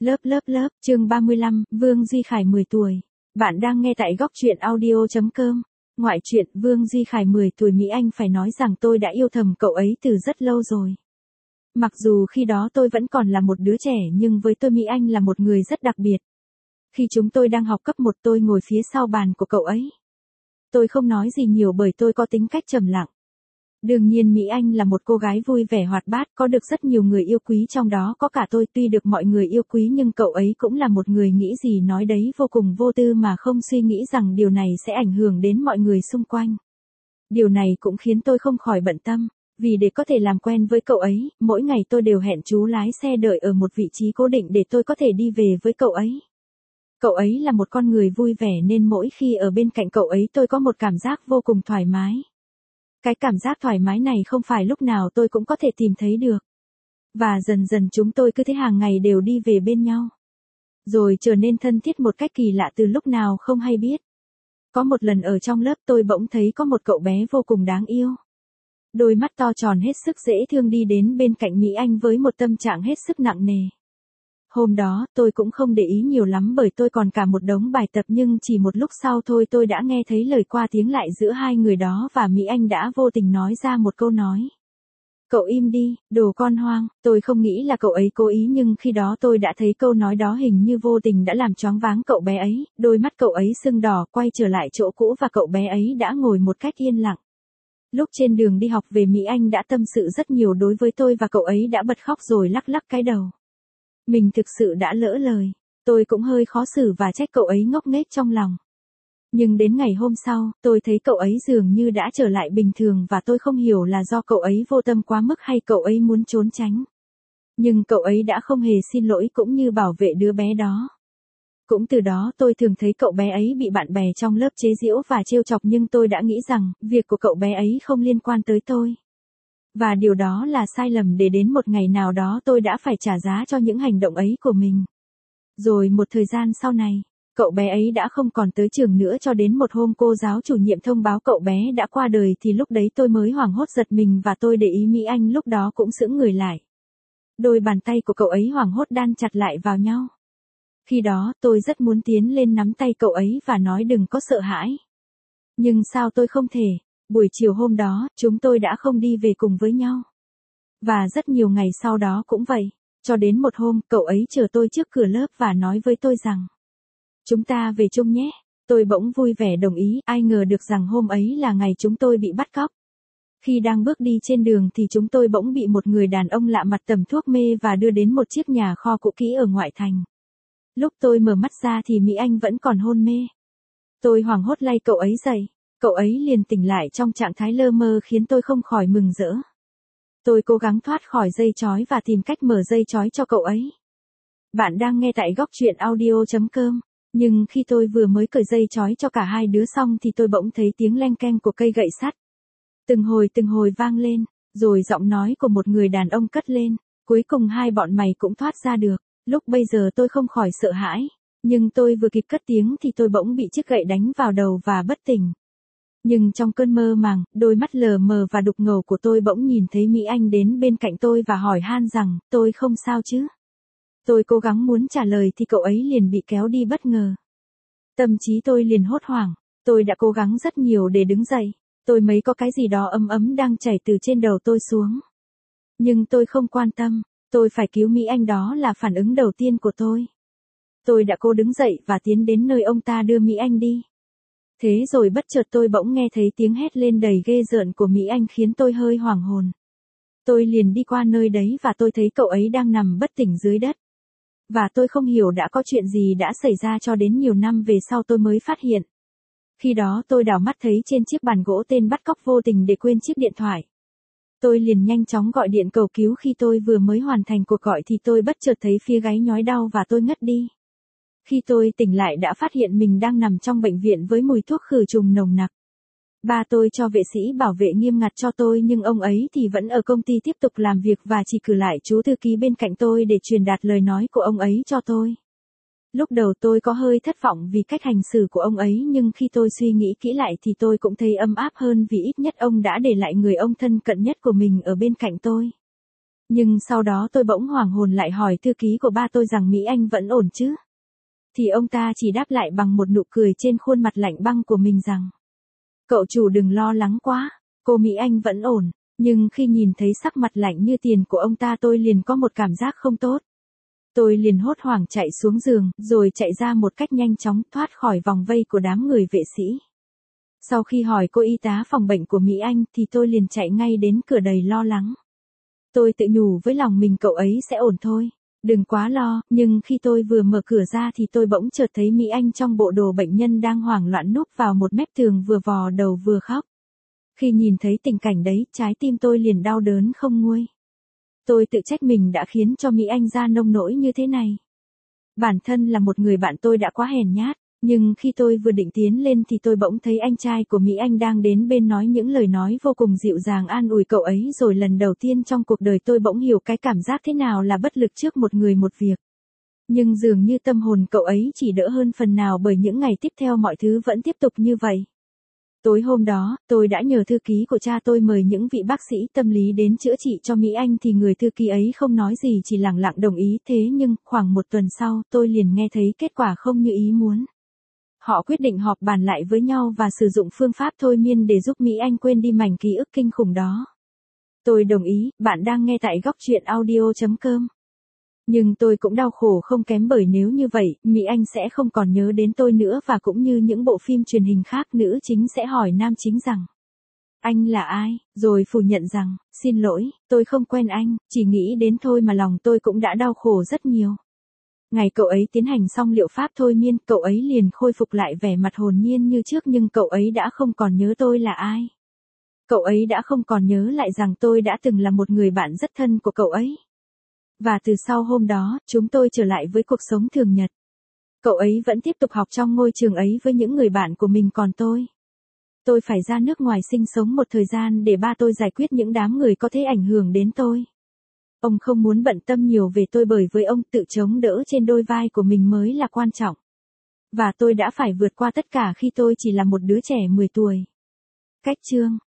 Lớp, chương 35, Vương Duy Khải 10 tuổi. Bạn đang nghe tại góc truyện audio.com. Ngoại truyện Vương Duy Khải 10 tuổi Mỹ Anh phải nói rằng tôi đã yêu thầm cậu ấy từ rất lâu rồi. Mặc dù khi đó tôi vẫn còn là một đứa trẻ nhưng với tôi Mỹ Anh là một người rất đặc biệt. Khi chúng tôi đang học cấp 1 tôi ngồi phía sau bàn của cậu ấy. Tôi không nói gì nhiều bởi tôi có tính cách trầm lặng. Đương nhiên Mỹ Anh là một cô gái vui vẻ hoạt bát, có được rất nhiều người yêu quý trong đó có cả tôi. Tuy được mọi người yêu quý nhưng cậu ấy cũng là một người nghĩ gì nói đấy vô cùng vô tư mà không suy nghĩ rằng điều này sẽ ảnh hưởng đến mọi người xung quanh. Điều này cũng khiến tôi không khỏi bận tâm, vì để có thể làm quen với cậu ấy, mỗi ngày tôi đều hẹn chú lái xe đợi ở một vị trí cố định để tôi có thể đi về với cậu ấy. Cậu ấy là một con người vui vẻ nên mỗi khi ở bên cạnh cậu ấy tôi có một cảm giác vô cùng thoải mái. Cái cảm giác thoải mái này không phải lúc nào tôi cũng có thể tìm thấy được. Và dần dần chúng tôi cứ thế hàng ngày đều đi về bên nhau. Rồi trở nên thân thiết một cách kỳ lạ từ lúc nào không hay biết. Có một lần ở trong lớp tôi bỗng thấy có một cậu bé vô cùng đáng yêu. Đôi mắt to tròn hết sức dễ thương đi đến bên cạnh Mỹ Anh với một tâm trạng hết sức nặng nề. Hôm đó tôi cũng không để ý nhiều lắm bởi tôi còn cả một đống bài tập nhưng chỉ một lúc sau thôi tôi đã nghe thấy lời qua tiếng lại giữa hai người đó và Mỹ Anh đã vô tình nói ra một câu nói. Cậu im đi, đồ con hoang. Tôi không nghĩ là cậu ấy cố ý nhưng khi đó tôi đã thấy câu nói đó hình như vô tình đã làm choáng váng cậu bé ấy, đôi mắt cậu ấy sưng đỏ quay trở lại chỗ cũ và cậu bé ấy đã ngồi một cách yên lặng. Lúc trên đường đi học về Mỹ Anh đã tâm sự rất nhiều đối với tôi và cậu ấy đã bật khóc rồi lắc lắc cái đầu. Mình thực sự đã lỡ lời, tôi cũng hơi khó xử và trách cậu ấy ngốc nghếch trong lòng. Nhưng đến ngày hôm sau, tôi thấy cậu ấy dường như đã trở lại bình thường và tôi không hiểu là do cậu ấy vô tâm quá mức hay cậu ấy muốn trốn tránh. Nhưng cậu ấy đã không hề xin lỗi cũng như bảo vệ đứa bé đó. Cũng từ đó tôi thường thấy cậu bé ấy bị bạn bè trong lớp chế giễu và trêu chọc nhưng tôi đã nghĩ rằng, việc của cậu bé ấy không liên quan tới tôi. Và điều đó là sai lầm để đến một ngày nào đó tôi đã phải trả giá cho những hành động ấy của mình. Rồi một thời gian sau này, cậu bé ấy đã không còn tới trường nữa cho đến một hôm cô giáo chủ nhiệm thông báo cậu bé đã qua đời thì lúc đấy tôi mới hoảng hốt giật mình và tôi để ý Mỹ Anh lúc đó cũng sững người lại. Đôi bàn tay của cậu ấy hoảng hốt đan chặt lại vào nhau. Khi đó tôi rất muốn tiến lên nắm tay cậu ấy và nói đừng có sợ hãi. Nhưng sao tôi không thể. Buổi chiều hôm đó, chúng tôi đã không đi về cùng với nhau. Và rất nhiều ngày sau đó cũng vậy. Cho đến một hôm, cậu ấy chờ tôi trước cửa lớp và nói với tôi rằng chúng ta về chung nhé. Tôi bỗng vui vẻ đồng ý, ai ngờ được rằng hôm ấy là ngày chúng tôi bị bắt cóc. Khi đang bước đi trên đường thì chúng tôi bỗng bị một người đàn ông lạ mặt tẩm thuốc mê và đưa đến một chiếc nhà kho cũ kỹ ở ngoại thành. Lúc tôi mở mắt ra thì Mỹ Anh vẫn còn hôn mê. Tôi hoảng hốt lay cậu ấy dậy. Cậu ấy liền tỉnh lại trong trạng thái lơ mơ khiến tôi không khỏi mừng rỡ. Tôi cố gắng thoát khỏi dây trói và tìm cách mở dây trói cho cậu ấy. Bạn đang nghe tại góc truyện audio.com. Nhưng khi tôi vừa mới cởi dây trói cho cả hai đứa xong thì tôi bỗng thấy tiếng leng keng của cây gậy sắt. Từng hồi vang lên, rồi giọng nói của một người đàn ông cất lên. Cuối cùng hai bọn mày cũng thoát ra được. Lúc bây giờ tôi không khỏi sợ hãi. Nhưng tôi vừa kịp cất tiếng thì tôi bỗng bị chiếc gậy đánh vào đầu và bất tỉnh. Nhưng trong cơn mơ màng, đôi mắt lờ mờ và đục ngầu của tôi bỗng nhìn thấy Mỹ Anh đến bên cạnh tôi và hỏi han rằng, tôi không sao chứ? Tôi cố gắng muốn trả lời thì cậu ấy liền bị kéo đi bất ngờ. Tâm trí tôi liền hốt hoảng, tôi đã cố gắng rất nhiều để đứng dậy, tôi mấy có cái gì đó ấm ấm đang chảy từ trên đầu tôi xuống. Nhưng tôi không quan tâm, tôi phải cứu Mỹ Anh đó là phản ứng đầu tiên của tôi. Tôi đã cố đứng dậy và tiến đến nơi ông ta đưa Mỹ Anh đi. Thế rồi bất chợt tôi bỗng nghe thấy tiếng hét lên đầy ghê rợn của Mỹ Anh khiến tôi hơi hoảng hồn. Tôi liền đi qua nơi đấy và tôi thấy cậu ấy đang nằm bất tỉnh dưới đất. Và tôi không hiểu đã có chuyện gì đã xảy ra cho đến nhiều năm về sau tôi mới phát hiện. Khi đó tôi đảo mắt thấy trên chiếc bàn gỗ tên bắt cóc vô tình để quên chiếc điện thoại. Tôi liền nhanh chóng gọi điện cầu cứu khi tôi vừa mới hoàn thành cuộc gọi thì tôi bất chợt thấy phía gáy nhói đau và tôi ngất đi. Khi tôi tỉnh lại đã phát hiện mình đang nằm trong bệnh viện với mùi thuốc khử trùng nồng nặc. Ba tôi cho vệ sĩ bảo vệ nghiêm ngặt cho tôi nhưng ông ấy thì vẫn ở công ty tiếp tục làm việc và chỉ cử lại chú thư ký bên cạnh tôi để truyền đạt lời nói của ông ấy cho tôi. Lúc đầu tôi có hơi thất vọng vì cách hành xử của ông ấy nhưng khi tôi suy nghĩ kỹ lại thì tôi cũng thấy ấm áp hơn vì ít nhất ông đã để lại người ông thân cận nhất của mình ở bên cạnh tôi. Nhưng sau đó tôi bỗng hoảng hồn lại hỏi thư ký của ba tôi rằng Mỹ Anh vẫn ổn chứ. Thì ông ta chỉ đáp lại bằng một nụ cười trên khuôn mặt lạnh băng của mình rằng: Cậu chủ đừng lo lắng quá, cô Mỹ Anh vẫn ổn. Nhưng khi nhìn thấy sắc mặt lạnh như tiền của ông ta tôi liền có một cảm giác không tốt. Tôi liền hốt hoảng chạy xuống giường, rồi chạy ra một cách nhanh chóng thoát khỏi vòng vây của đám người vệ sĩ. Sau khi hỏi cô y tá phòng bệnh của Mỹ Anh thì tôi liền chạy ngay đến cửa đầy lo lắng. Tôi tự nhủ với lòng mình cậu ấy sẽ ổn thôi, đừng quá lo, nhưng khi tôi vừa mở cửa ra thì tôi bỗng chợt thấy Mỹ Anh trong bộ đồ bệnh nhân đang hoảng loạn núp vào một mép tường vừa vò đầu vừa khóc. Khi nhìn thấy tình cảnh đấy, trái tim tôi liền đau đớn không nguôi. Tôi tự trách mình đã khiến cho Mỹ Anh ra nông nỗi như thế này. Bản thân là một người bạn tôi đã quá hèn nhát, nhưng khi tôi vừa định tiến lên thì tôi bỗng thấy anh trai của Mỹ Anh đang đến bên nói những lời nói vô cùng dịu dàng an ủi cậu ấy, rồi lần đầu tiên trong cuộc đời tôi bỗng hiểu cái cảm giác thế nào là bất lực trước một người một việc. Nhưng dường như tâm hồn cậu ấy chỉ đỡ hơn phần nào bởi những ngày tiếp theo mọi thứ vẫn tiếp tục như vậy. Tối hôm đó, tôi đã nhờ thư ký của cha tôi mời những vị bác sĩ tâm lý đến chữa trị cho Mỹ Anh thì người thư ký ấy không nói gì chỉ lặng lặng đồng ý. Thế nhưng, khoảng một tuần sau, tôi liền nghe thấy kết quả không như ý muốn. Họ quyết định họp bàn lại với nhau và sử dụng phương pháp thôi miên để giúp Mỹ Anh quên đi mảnh ký ức kinh khủng đó. Tôi đồng ý, bạn đang nghe tại góc truyện audio.com. Nhưng tôi cũng đau khổ không kém bởi nếu như vậy, Mỹ Anh sẽ không còn nhớ đến tôi nữa và cũng như những bộ phim truyền hình khác nữ chính sẽ hỏi nam chính rằng: Anh là ai? Rồi phủ nhận rằng: Xin lỗi, tôi không quen anh, chỉ nghĩ đến thôi mà lòng tôi cũng đã đau khổ rất nhiều. Ngày cậu ấy tiến hành xong liệu pháp thôi miên, cậu ấy liền khôi phục lại vẻ mặt hồn nhiên như trước nhưng cậu ấy đã không còn nhớ tôi là ai. Cậu ấy đã không còn nhớ lại rằng tôi đã từng là một người bạn rất thân của cậu ấy. Và từ sau hôm đó, chúng tôi trở lại với cuộc sống thường nhật. Cậu ấy vẫn tiếp tục học trong ngôi trường ấy với những người bạn của mình còn tôi phải ra nước ngoài sinh sống một thời gian để ba tôi giải quyết những đám người có thể ảnh hưởng đến tôi. Ông không muốn bận tâm nhiều về tôi bởi với ông tự chống đỡ trên đôi vai của mình mới là quan trọng. Và tôi đã phải vượt qua tất cả khi tôi chỉ là một đứa trẻ 10 tuổi. Cách chương